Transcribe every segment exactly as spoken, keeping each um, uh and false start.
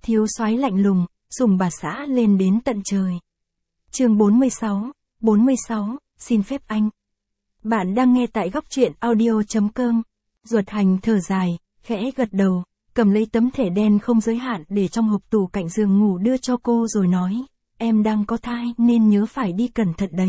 thiếu soái lạnh lùng, sùng bà xã lên đến tận trời. Chương bốn mươi sáu, bốn mươi sáu, xin phép anh. Bạn đang nghe tại góc truyện audio chấm com. Duật Hành thở dài, khẽ gật đầu, cầm lấy tấm thẻ đen không giới hạn để trong hộp tủ cạnh giường ngủ đưa cho cô rồi nói, em đang có thai nên nhớ phải đi cẩn thận đấy.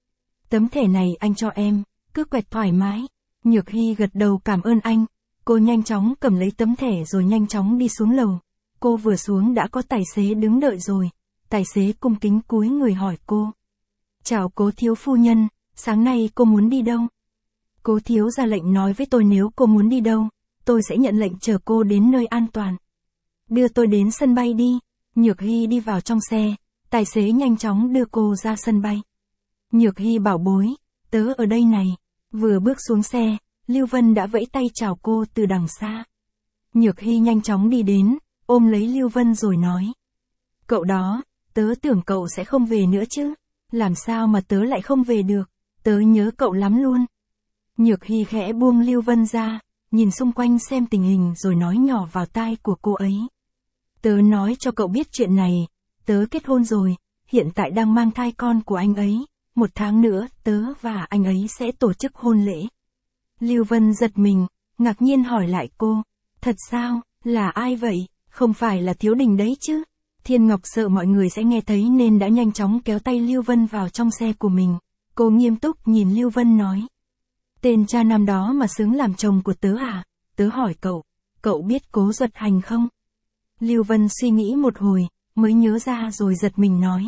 Tấm thẻ này anh cho em, cứ quẹt thoải mái. Nhược Hy gật đầu cảm ơn anh. Cô nhanh chóng cầm lấy tấm thẻ rồi nhanh chóng đi xuống lầu. Cô vừa xuống đã có tài xế đứng đợi rồi. Tài xế cung kính cúi người hỏi cô. Chào cố thiếu phu nhân, sáng nay cô muốn đi đâu? Cố thiếu ra lệnh nói với tôi nếu cô muốn đi đâu, tôi sẽ nhận lệnh chở cô đến nơi an toàn. Đưa tôi đến sân bay đi. Nhược Hy đi vào trong xe, tài xế nhanh chóng đưa cô ra sân bay. Nhược Hy bảo bối, tớ ở đây này. Vừa bước xuống xe, Lưu Vân đã vẫy tay chào cô từ đằng xa. Nhược Hy nhanh chóng đi đến, ôm lấy Lưu Vân rồi nói. Cậu đó, tớ tưởng cậu sẽ không về nữa chứ. Làm sao mà tớ lại không về được, tớ nhớ cậu lắm luôn. Nhược Hy khẽ buông Lưu Vân ra, nhìn xung quanh xem tình hình rồi nói nhỏ vào tai của cô ấy. Tớ nói cho cậu biết chuyện này, tớ kết hôn rồi, hiện tại đang mang thai con của anh ấy. Một tháng nữa, tớ và anh ấy sẽ tổ chức hôn lễ. Lưu Vân giật mình, ngạc nhiên hỏi lại cô. Thật sao, là ai vậy, không phải là Thiếu Đình đấy chứ? Thiên Ngọc sợ mọi người sẽ nghe thấy nên đã nhanh chóng kéo tay Lưu Vân vào trong xe của mình. Cô nghiêm túc nhìn Lưu Vân nói. Tên cha năm đó mà xứng làm chồng của tớ à? Tớ hỏi cậu, cậu biết Cố Duật Hành không? Lưu Vân suy nghĩ một hồi, mới nhớ ra rồi giật mình nói.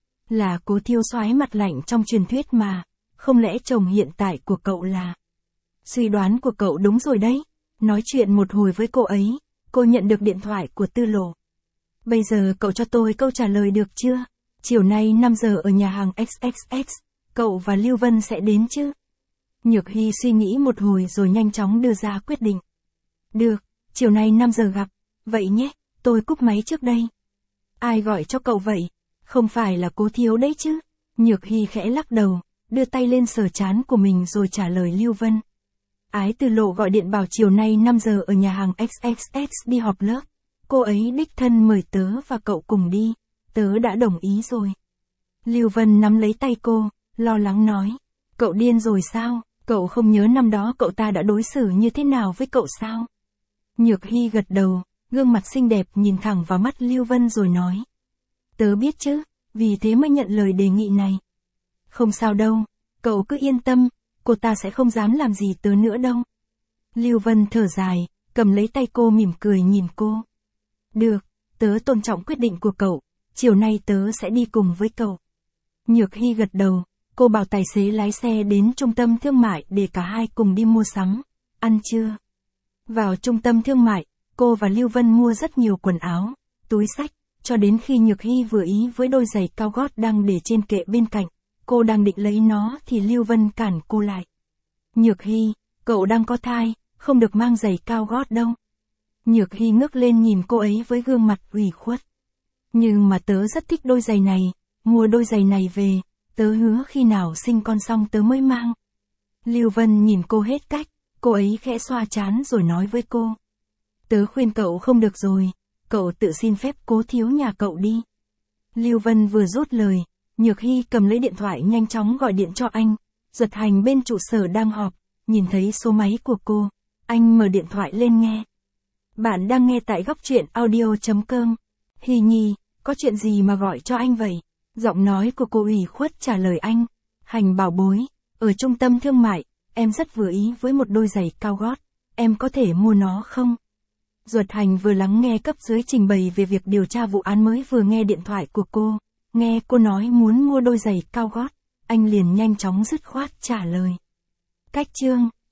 Là Cố thiếu soái mặt lạnh trong truyền thuyết mà, không lẽ chồng hiện tại của cậu là... Suy đoán của cậu đúng rồi đấy. Nói chuyện một hồi với cô ấy, cô nhận được điện thoại của Tư Lộ. Bây giờ cậu cho tôi câu trả lời được chưa? Chiều nay năm giờ ở nhà hàng ích ích ích, cậu và Lưu Vân sẽ đến chứ? Nhược Hy suy nghĩ một hồi rồi nhanh chóng đưa ra quyết định. Được, chiều nay năm giờ gặp, vậy nhé, tôi cúp máy trước đây. Ai gọi cho cậu vậy? Không phải là Cố thiếu đấy chứ? Nhược Hy khẽ lắc đầu, đưa tay lên sờ trán của mình rồi trả lời Lưu Vân. Ái Tư Lộ gọi điện bảo chiều nay năm giờ ở nhà hàng ích ích ích đi họp lớp. Cô ấy đích thân mời tớ và cậu cùng đi, tớ đã đồng ý rồi. Lưu Vân nắm lấy tay cô, lo lắng nói. Cậu điên rồi sao, cậu không nhớ năm đó cậu ta đã đối xử như thế nào với cậu sao? Nhược Hy gật đầu, gương mặt xinh đẹp nhìn thẳng vào mắt Lưu Vân rồi nói. Tớ biết chứ, vì thế mới nhận lời đề nghị này. Không sao đâu, cậu cứ yên tâm, cô ta sẽ không dám làm gì tớ nữa đâu. Lưu Vân thở dài, cầm lấy tay cô mỉm cười nhìn cô. Được, tớ tôn trọng quyết định của cậu, chiều nay tớ sẽ đi cùng với cậu. Nhược Hy gật đầu, cô bảo tài xế lái xe đến trung tâm thương mại để cả hai cùng đi mua sắm, ăn trưa. Vào trung tâm thương mại, cô và Lưu Vân mua rất nhiều quần áo, túi xách, cho đến khi Nhược Hy vừa ý với đôi giày cao gót đang để trên kệ bên cạnh. Cô đang định lấy nó thì Lưu Vân cản cô lại. Nhược Hy, cậu đang có thai, không được mang giày cao gót đâu. Nhược Hy ngước lên nhìn cô ấy với gương mặt ủy khuất. Nhưng mà tớ rất thích đôi giày này, mua đôi giày này về, tớ hứa khi nào sinh con xong tớ mới mang. Lưu Vân nhìn cô hết cách, cô ấy khẽ xoa trán rồi nói với cô. Tớ khuyên cậu không được rồi, cậu tự xin phép Cố thiếu nhà cậu đi. Lưu Vân vừa dốt lời, Nhược Hy cầm lấy điện thoại nhanh chóng gọi điện cho anh. Duật Hành bên trụ sở đang họp, nhìn thấy số máy của cô, anh mở điện thoại lên nghe. Bạn đang nghe tại góc truyện audio chấm com. Hy Nhi, có chuyện gì mà gọi cho anh vậy? Giọng nói của cô ủy khuất trả lời anh. Hành bảo bối, ở trung tâm thương mại, em rất vừa ý với một đôi giày cao gót, em có thể mua nó không? Duật Hành vừa lắng nghe cấp dưới trình bày về việc điều tra vụ án mới vừa nghe điện thoại của cô. Nghe cô nói muốn mua đôi giày cao gót, anh liền nhanh chóng dứt khoát trả lời. Cách chương